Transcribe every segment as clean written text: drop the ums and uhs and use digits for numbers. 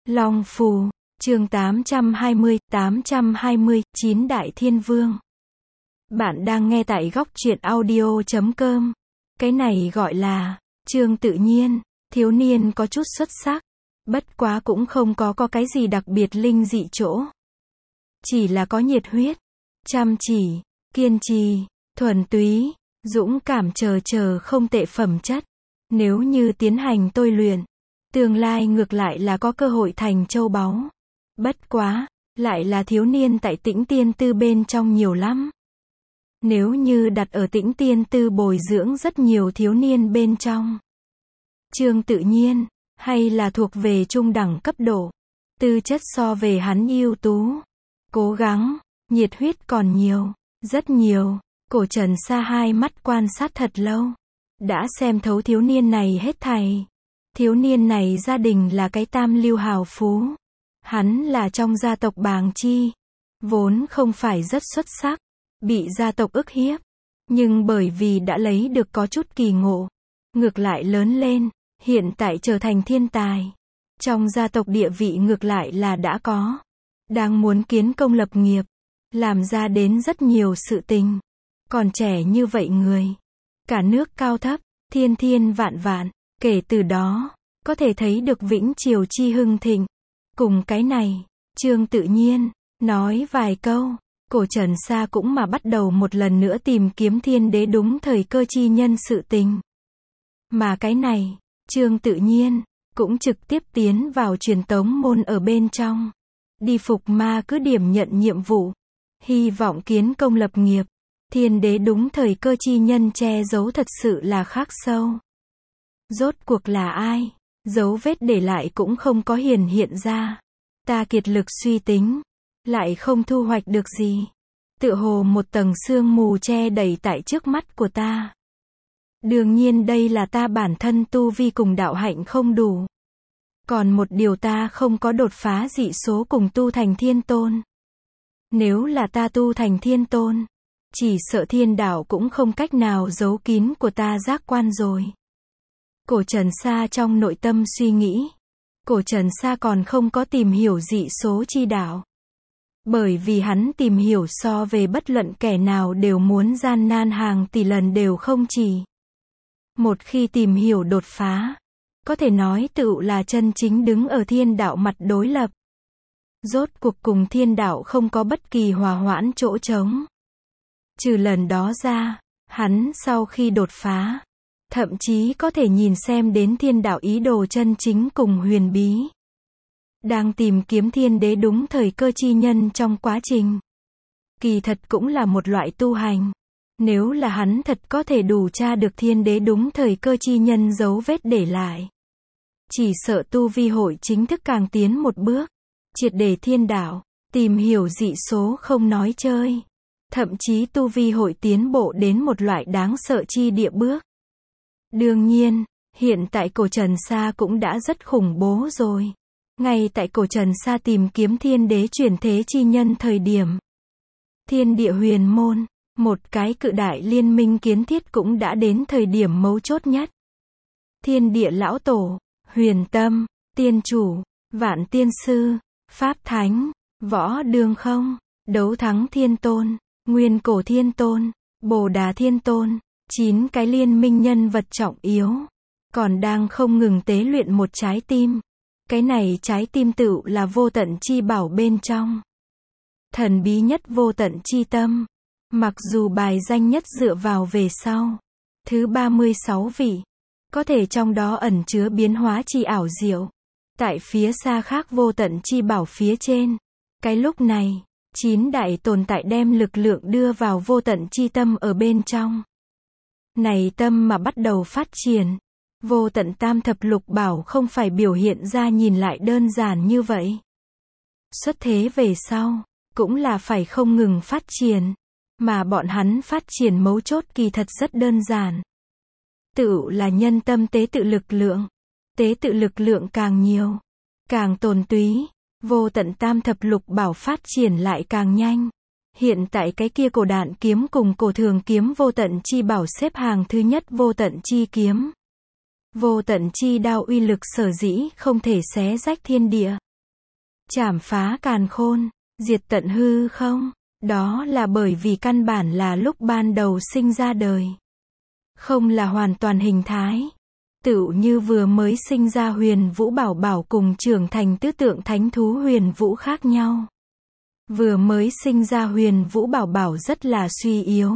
Long Phù, chương 820, 9 Đại Thiên Vương. Bạn đang nghe tại góc truyện audio.com. Cái này gọi là chương tự nhiên, thiếu niên có chút xuất sắc, bất quá cũng không có cái gì đặc biệt linh dị chỗ. Chỉ là có nhiệt huyết, chăm chỉ, kiên trì, thuần túy, dũng cảm chờ không tệ phẩm chất. Nếu như tiến hành tôi luyện, tương lai ngược lại là có cơ hội thành châu báu. Bất quá, lại là thiếu niên tại Tĩnh Tiên Tư bên trong nhiều lắm. Nếu như đặt ở Tĩnh Tiên Tư bồi dưỡng rất nhiều thiếu niên bên trong, chương tự nhiên, hay là thuộc về trung đẳng cấp độ. Tư chất so về hắn ưu tú, cố gắng, nhiệt huyết còn nhiều, rất nhiều. Cổ Trần Sa hai mắt quan sát thật lâu, đã xem thấu thiếu niên này hết thảy. Thiếu niên này gia đình là cái tam lưu hào phú. Hắn là trong gia tộc Bàng Chi, vốn không phải rất xuất sắc, bị gia tộc ức hiếp, nhưng bởi vì đã lấy được có chút kỳ ngộ, ngược lại lớn lên, hiện tại trở thành thiên tài. Trong gia tộc địa vị ngược lại là đã có, đang muốn kiến công lập nghiệp, làm ra đến rất nhiều sự tình. Còn trẻ như vậy người, cả nước cao thấp, thiên vạn, kể từ đó, có thể thấy được Vĩnh Triều chi hưng thịnh. Cùng cái này, chương tự nhiên, nói vài câu, Cổ Trần Sa cũng mà bắt đầu một lần nữa tìm kiếm thiên đế đúng thời cơ chi nhân sự tình. Mà cái này, chương tự nhiên, cũng trực tiếp tiến vào truyền tống môn ở bên trong. Đi phục ma cứ điểm nhận nhiệm vụ, hy vọng kiến công lập nghiệp. Thiên đế đúng thời cơ chi nhân che giấu thật sự là khắc sâu. Rốt cuộc là ai? Dấu vết để lại cũng không có hiển hiện ra. Ta kiệt lực suy tính, lại không thu hoạch được gì. Tựa hồ một tầng sương mù che đậy tại trước mắt của ta. Đương nhiên đây là ta bản thân tu vi cùng đạo hạnh không đủ. Còn một điều ta không có đột phá dị số cùng tu thành thiên tôn. Nếu là ta tu thành thiên tôn, chỉ sợ thiên đạo cũng không cách nào giấu kín của ta giác quan rồi. Cổ Trần Sa trong nội tâm suy nghĩ. Cổ Trần Sa còn không có tìm hiểu dị số chi đạo. Bởi vì hắn tìm hiểu so về bất luận kẻ nào đều muốn gian nan hàng tỷ lần đều không chỉ. Một khi tìm hiểu đột phá, có thể nói tựu là chân chính đứng ở thiên đạo mặt đối lập. Rốt cuộc cùng thiên đạo không có bất kỳ hòa hoãn chỗ trống. Trừ lần đó ra, hắn sau khi đột phá, thậm chí có thể nhìn xem đến thiên đạo ý đồ chân chính cùng huyền bí. Đang tìm kiếm thiên đế đúng thời cơ chi nhân trong quá trình. Kỳ thật cũng là một loại tu hành. Nếu là hắn thật có thể đủ tra được thiên đế đúng thời cơ chi nhân dấu vết để lại, chỉ sợ tu vi hội chính thức càng tiến một bước. Triệt để thiên đạo, tìm hiểu dị số không nói chơi. Thậm chí tu vi hội tiến bộ đến một loại đáng sợ chi địa bước. Đương nhiên, hiện tại Cổ Trần Sa cũng đã rất khủng bố rồi. Ngay tại Cổ Trần Sa tìm kiếm thiên đế chuyển thế chi nhân thời điểm, thiên địa huyền môn, một cái cự đại liên minh kiến thiết cũng đã đến thời điểm mấu chốt nhất. Thiên địa lão tổ, huyền tâm, tiên chủ, vạn tiên sư, pháp thánh, võ đương không, đấu thắng thiên tôn, nguyên cổ thiên tôn, bồ đà thiên tôn, 9 cái liên minh nhân vật trọng yếu, còn đang không ngừng tế luyện một trái tim. Cái này trái tim tựu là vô tận chi bảo bên trong. Thần bí nhất vô tận chi tâm. Mặc dù bài danh nhất dựa vào về sau, thứ 36 vị, có thể trong đó ẩn chứa biến hóa chi ảo diệu. Tại phía xa khác vô tận chi bảo phía trên. Cái lúc này, 9 đại tồn tại đem lực lượng đưa vào vô tận chi tâm ở bên trong. Này tâm mà bắt đầu phát triển. Vô tận tam thập lục bảo không phải biểu hiện ra nhìn lại đơn giản như vậy. Xuất thế về sau, cũng là phải không ngừng phát triển. Mà bọn hắn phát triển mấu chốt kỳ thật rất đơn giản. Tựu là nhân tâm tế tự lực lượng. Tế tự lực lượng càng nhiều, càng tồn túy, vô tận tam thập lục bảo phát triển lại càng nhanh. Hiện tại cái kia cổ đạn kiếm cùng cổ thường kiếm vô tận chi bảo xếp hàng thứ nhất vô tận chi kiếm. Vô tận chi đao uy lực sở dĩ không thể xé rách thiên địa, Trảm phá càn khôn, diệt tận hư không, đó là bởi vì căn bản là lúc ban đầu sinh ra đời. Không là hoàn toàn hình thái. Tựu như vừa mới sinh ra Huyền Vũ Bảo Bảo cùng trưởng thành tứ tượng thánh thú Huyền Vũ khác nhau. Vừa mới sinh ra Huyền Vũ Bảo Bảo rất là suy yếu.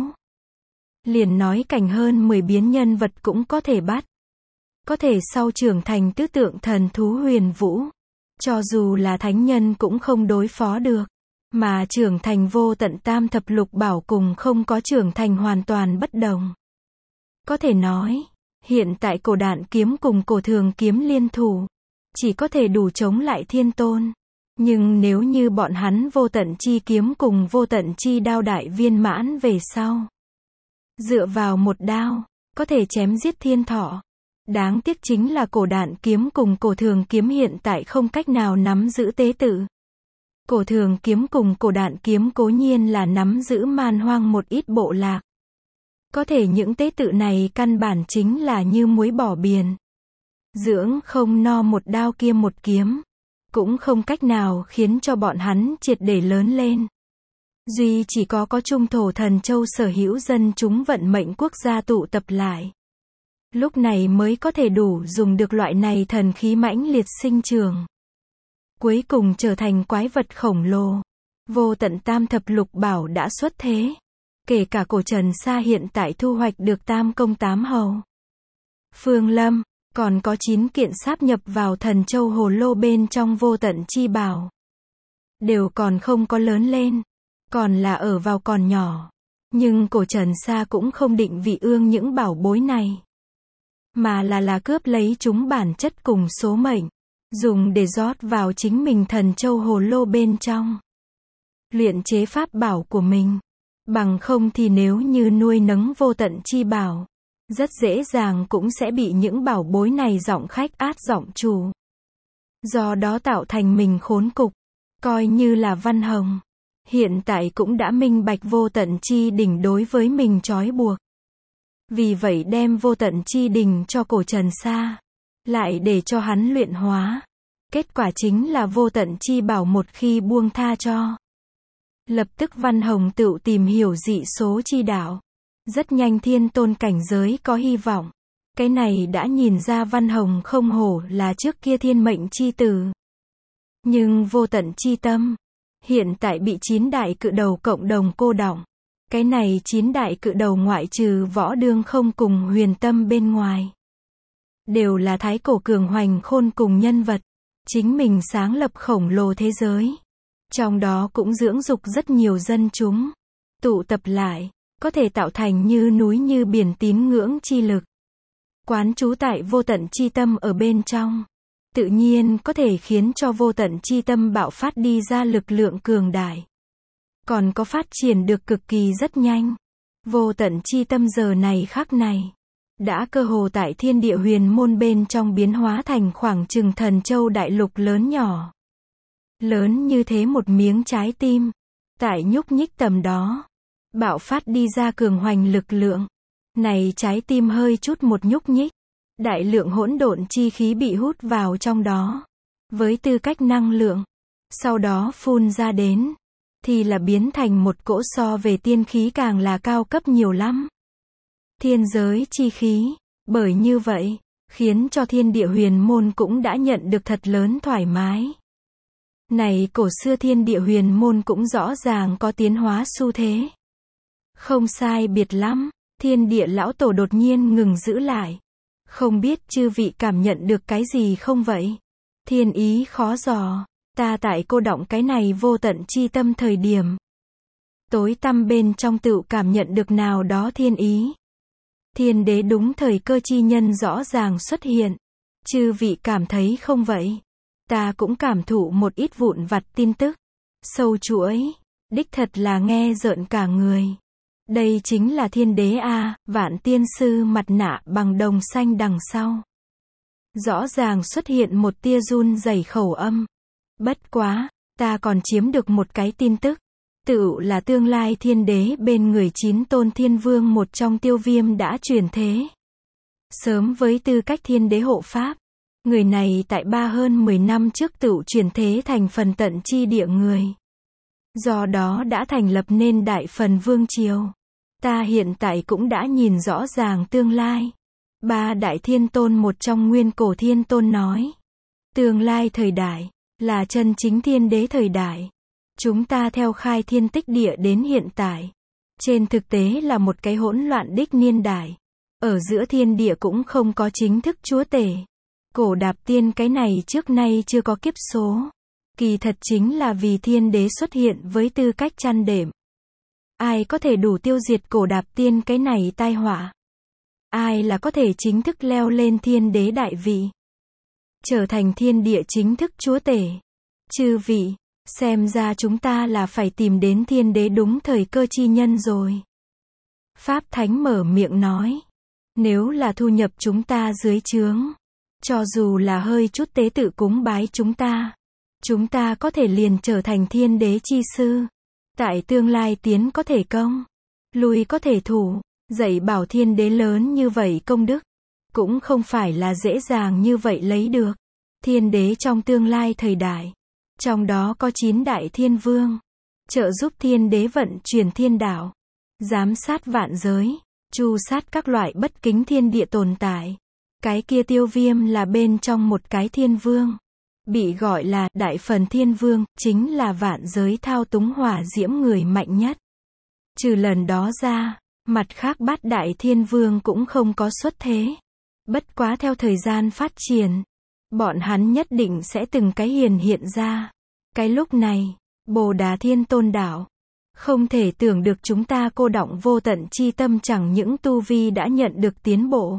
Liền nói cảnh hơn 10 biến nhân vật cũng có thể bắt. Có thể sau trưởng thành tứ tượng thần thú Huyền Vũ, cho dù là thánh nhân cũng không đối phó được. Mà trưởng thành vô tận tam thập lục bảo cùng không có trưởng thành hoàn toàn bất đồng. Có thể nói, hiện tại cổ đạn kiếm cùng cổ thường kiếm liên thủ, chỉ có thể đủ chống lại thiên tôn. Nhưng nếu như bọn hắn vô tận chi kiếm cùng vô tận chi đao đại viên mãn về sau, dựa vào một đao, có thể chém giết thiên thọ. Đáng tiếc chính là cổ đạn kiếm cùng cổ thường kiếm hiện tại không cách nào nắm giữ tế tự. Cổ thường kiếm cùng cổ đạn kiếm cố nhiên là nắm giữ man hoang một ít bộ lạc. Có thể những tế tự này căn bản chính là như muối bỏ biển. Dưỡng không no một đao kia một kiếm. Cũng không cách nào khiến cho bọn hắn triệt để lớn lên. Duy chỉ có trung thổ thần châu sở hữu dân chúng vận mệnh quốc gia tụ tập lại. Lúc này mới có thể đủ dùng được loại này thần khí mãnh liệt sinh trường. Cuối cùng trở thành quái vật khổng lồ. Vô tận tam thập lục bảo đã xuất thế. Kể cả cổ Trần Sa hiện tại thu hoạch được tam công tám hầu. Phương Lâm, còn có 9 kiện sáp nhập vào thần châu hồ lô bên trong vô tận chi bảo. Đều còn không có lớn lên. Còn là ở vào còn nhỏ. Nhưng cổ Trần Sa cũng không định vị ương những bảo bối này. Mà là cướp lấy chúng bản chất cùng số mệnh. Dùng để rót vào chính mình thần châu hồ lô bên trong. Luyện chế pháp bảo của mình. Bằng không thì nếu như nuôi nấng vô tận chi bảo, rất dễ dàng cũng sẽ bị những bảo bối này giọng khách át giọng chủ. Do đó tạo thành mình khốn cục. Coi như là Văn Hồng. Hiện tại cũng đã minh bạch vô tận chi đỉnh đối với mình trói buộc. Vì vậy đem vô tận chi đỉnh cho cổ Trần Sa. Lại để cho hắn luyện hóa. Kết quả chính là vô tận chi bảo một khi buông tha cho. Lập tức Văn Hồng tự tìm hiểu dị số chi đạo. Rất nhanh thiên tôn cảnh giới có hy vọng. Cái này đã nhìn ra Văn Hồng không hổ là trước kia thiên mệnh chi tử. Nhưng vô tận chi tâm. Hiện tại bị 9 đại cự đầu cộng đồng cô đọng. Cái này 9 đại cự đầu ngoại trừ Võ Đương Không cùng Huyền Tâm bên ngoài. Đều là thái cổ cường hoành khôn cùng nhân vật. Chính mình sáng lập khổng lồ thế giới. Trong đó cũng dưỡng dục rất nhiều dân chúng. Tụ tập lại, có thể tạo thành như núi như biển tín ngưỡng chi lực. Quán trú tại vô tận chi tâm ở bên trong. Tự nhiên có thể khiến cho vô tận chi tâm bạo phát đi ra lực lượng cường đại. Còn có phát triển được cực kỳ rất nhanh. Vô tận chi tâm giờ này khắc này. Đã cơ hồ tại thiên địa huyền môn bên trong biến hóa thành khoảng chừng thần châu đại lục lớn nhỏ. Lớn như thế một miếng trái tim. Tại nhúc nhích tầm đó. Bạo phát đi ra cường hoành lực lượng. Này trái tim hơi chút một nhúc nhích. Đại lượng hỗn độn chi khí bị hút vào trong đó. Với tư cách năng lượng. Sau đó phun ra đến. Thì là biến thành một cỗ so về tiên khí càng là cao cấp nhiều lắm. Thiên giới chi khí. Bởi như vậy, khiến cho thiên địa huyền môn cũng đã nhận được thật lớn thoải mái. Này cổ xưa thiên địa huyền môn cũng rõ ràng có tiến hóa xu thế. Không sai biệt lắm, thiên địa lão tổ đột nhiên ngừng giữ lại. Không biết chư vị cảm nhận được cái gì không vậy? Thiên ý khó dò, ta tại cô đọng cái này vô tận chi tâm thời điểm. Tối tăm bên trong tự cảm nhận được nào đó thiên ý. Thiên đế đúng thời cơ chi nhân rõ ràng xuất hiện. Chư vị cảm thấy không vậy? Ta cũng cảm thụ một ít vụn vặt tin tức. Sâu chuỗi, đích thật là nghe rợn cả người. Đây chính là thiên đế a, Vạn tiên sư mặt nạ bằng đồng xanh đằng sau. Rõ ràng xuất hiện một tia run rẩy khẩu âm. Bất quá, ta còn chiếm được một cái tin tức. Tự là tương lai thiên đế bên người 9 tôn thiên vương một trong Tiêu Viêm đã chuyển thế. Sớm với tư cách thiên đế hộ pháp. Người này tại hơn 10 năm trước tựu chuyển thế thành phần tận chi địa người. Do đó đã thành lập nên Đại Phần Vương Triều. Ta hiện tại cũng đã nhìn rõ ràng tương lai. Ba Đại Thiên Tôn một trong Nguyên Cổ Thiên Tôn nói. Tương lai thời đại, là chân chính thiên đế thời đại. Chúng ta theo khai thiên tích địa đến hiện tại. Trên thực tế là một cái hỗn loạn đích niên đại. Ở giữa thiên địa cũng không có chính thức chúa tể. Cổ Đạp Tiên cái này trước nay chưa có kiếp số. Kỳ thật chính là vì thiên đế xuất hiện với tư cách chăn đệm. Ai có thể đủ tiêu diệt Cổ Đạp Tiên cái này tai họa? Ai là có thể chính thức leo lên thiên đế đại vị? Trở thành thiên địa chính thức chúa tể. Chư vị, xem ra chúng ta là phải tìm đến thiên đế đúng thời cơ chi nhân rồi. Pháp Thánh mở miệng nói. Nếu là thu nhập chúng ta dưới trướng, cho dù là hơi chút tế tự cúng bái chúng ta có thể liền trở thành thiên đế chi sư. Tại tương lai tiến có thể công, lui có thể thủ, dạy bảo thiên đế lớn như vậy công đức, cũng không phải là dễ dàng như vậy lấy được. Thiên đế trong tương lai thời đại, trong đó có 9 đại thiên vương, trợ giúp thiên đế vận chuyển thiên đạo, giám sát vạn giới, tru sát các loại bất kính thiên địa tồn tại. Cái kia Tiêu Viêm là bên trong một cái thiên vương, bị gọi là Đại Phần Thiên Vương, chính là vạn giới thao túng hỏa diễm người mạnh nhất. Trừ lần đó ra, mặt khác 8 đại thiên vương cũng không có xuất thế. Bất quá theo thời gian phát triển, bọn hắn nhất định sẽ từng cái hiện ra. Cái lúc này, Bồ Đà Thiên Tôn đạo, không thể tưởng được chúng ta cô đọng vô tận chi tâm chẳng những tu vi đã nhận được tiến bộ,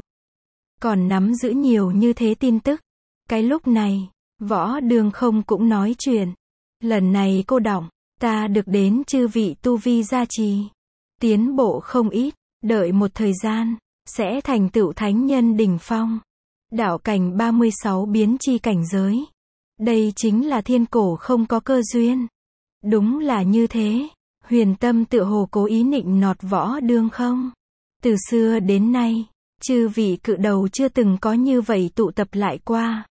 còn nắm giữ nhiều như thế tin tức. Cái lúc này, Võ Đường Không cũng nói chuyện. Lần này cô đọng, ta được đến chư vị tu vi gia trì, tiến bộ không ít, đợi một thời gian, sẽ thành tựu thánh nhân đỉnh phong. Đạo cảnh 36 biến chi cảnh giới. Đây chính là thiên cổ không có cơ duyên. Đúng là như thế. Huyền Tâm tựa hồ cố ý nịnh nọt Võ Đường Không. Từ xưa đến nay, chư vị cự đầu chưa từng có như vậy tụ tập lại qua.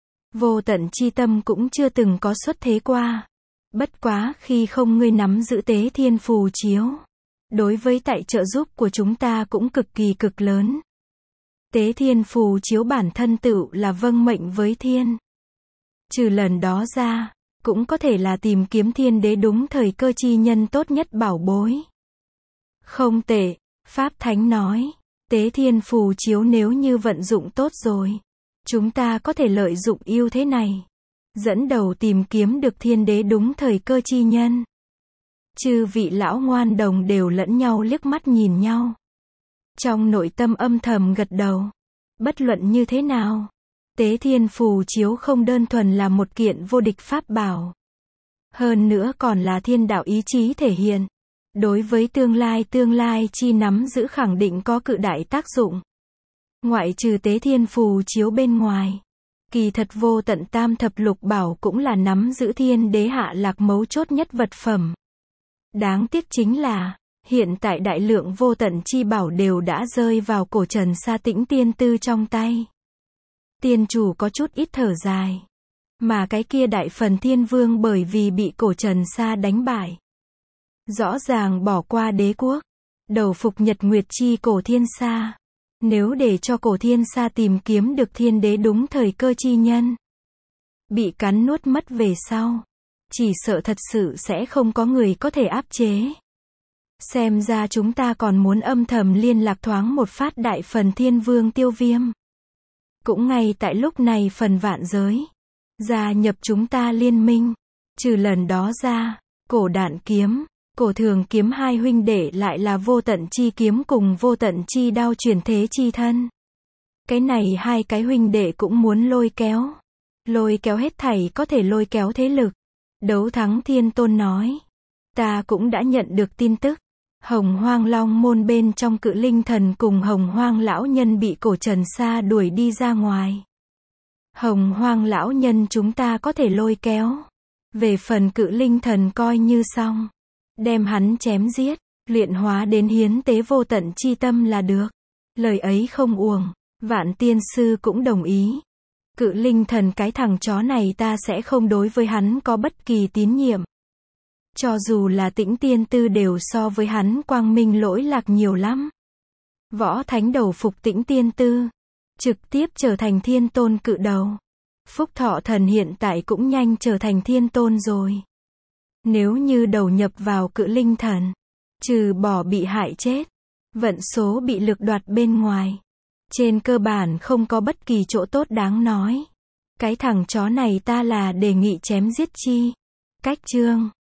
Vô tận chi tâm cũng chưa từng có xuất thế qua. Bất quá khi không ngươi nắm giữ tế thiên phù chiếu, đối với tại trợ giúp của chúng ta cũng cực kỳ cực lớn. Tế thiên phù chiếu bản thân tựu là vâng mệnh với thiên. Trừ lần đó ra, cũng có thể là tìm kiếm thiên đế đúng thời cơ chi nhân tốt nhất bảo bối. Không tệ, Pháp Thánh nói. Tế thiên phù chiếu nếu như vận dụng tốt rồi, chúng ta có thể lợi dụng ưu thế này, dẫn đầu tìm kiếm được thiên đế đúng thời cơ chi nhân. Chư vị lão ngoan đồng đều lẫn nhau liếc mắt nhìn nhau. Trong nội tâm âm thầm gật đầu. Bất luận như thế nào, Tế thiên phù chiếu không đơn thuần là một kiện vô địch pháp bảo. Hơn nữa còn là thiên đạo ý chí thể hiện. Đối với tương lai chi nắm giữ khẳng định có cự đại tác dụng. Ngoại trừ tế thiên phù chiếu bên ngoài, kỳ thật vô tận tam thập lục bảo cũng là nắm giữ thiên đế hạ lạc mấu chốt nhất vật phẩm. Đáng tiếc chính là, hiện tại đại lượng vô tận chi bảo đều đã rơi vào cổ Trần Sa Tĩnh tiên tư trong tay. Tiên chủ có chút ít thở dài. Mà cái kia Đại Phần Thiên Vương bởi vì bị cổ Trần Sa đánh bại, rõ ràng bỏ qua đế quốc, đầu phục Nhật Nguyệt chi cổ Thiên Sa. Nếu để cho cổ Thiên Sa tìm kiếm được thiên đế đúng thời cơ chi nhân, bị cắn nuốt mất về sau, chỉ sợ thật sự sẽ không có người có thể áp chế. Xem ra chúng ta còn muốn âm thầm liên lạc thoáng một phát Đại Phần Thiên Vương Tiêu Viêm. Cũng ngay tại lúc này phần vạn giới gia nhập chúng ta liên minh. Trừ lần đó ra, cổ Đạn Kiếm, cổ Thường Kiếm hai huynh đệ lại là vô tận chi kiếm cùng vô tận chi đao chuyển thế chi thân. Cái này hai cái huynh đệ cũng muốn lôi kéo hết thảy có thể lôi kéo thế lực. Đấu Thắng Thiên Tôn nói, ta cũng đã nhận được tin tức, Hồng Hoang Long môn bên trong Cự Linh Thần cùng Hồng Hoang lão nhân bị cổ Trần Sa đuổi đi ra ngoài. Hồng Hoang lão nhân chúng ta có thể lôi kéo. Về phần Cự Linh Thần coi như xong, đem hắn chém giết, luyện hóa đến hiến tế vô tận chi tâm là được. Lời ấy không uổng, Vạn Tiên Sư cũng đồng ý. Cự linh thần cái thằng chó này ta sẽ không đối với hắn có bất kỳ tín nhiệm. Cho dù là Tĩnh Tiên Tư đều so với hắn quang minh lỗi lạc nhiều lắm. Võ Thánh đầu phục Tĩnh Tiên Tư, trực tiếp trở thành thiên tôn cự đầu. Phúc Thọ Thần hiện tại cũng nhanh trở thành thiên tôn rồi. Nếu như đầu nhập vào cự linh thần, trừ bỏ bị hại chết, vận số bị lực đoạt bên ngoài, trên cơ bản không có bất kỳ chỗ tốt đáng nói. Cái thằng chó này ta là đề nghị chém giết chi. Cách chương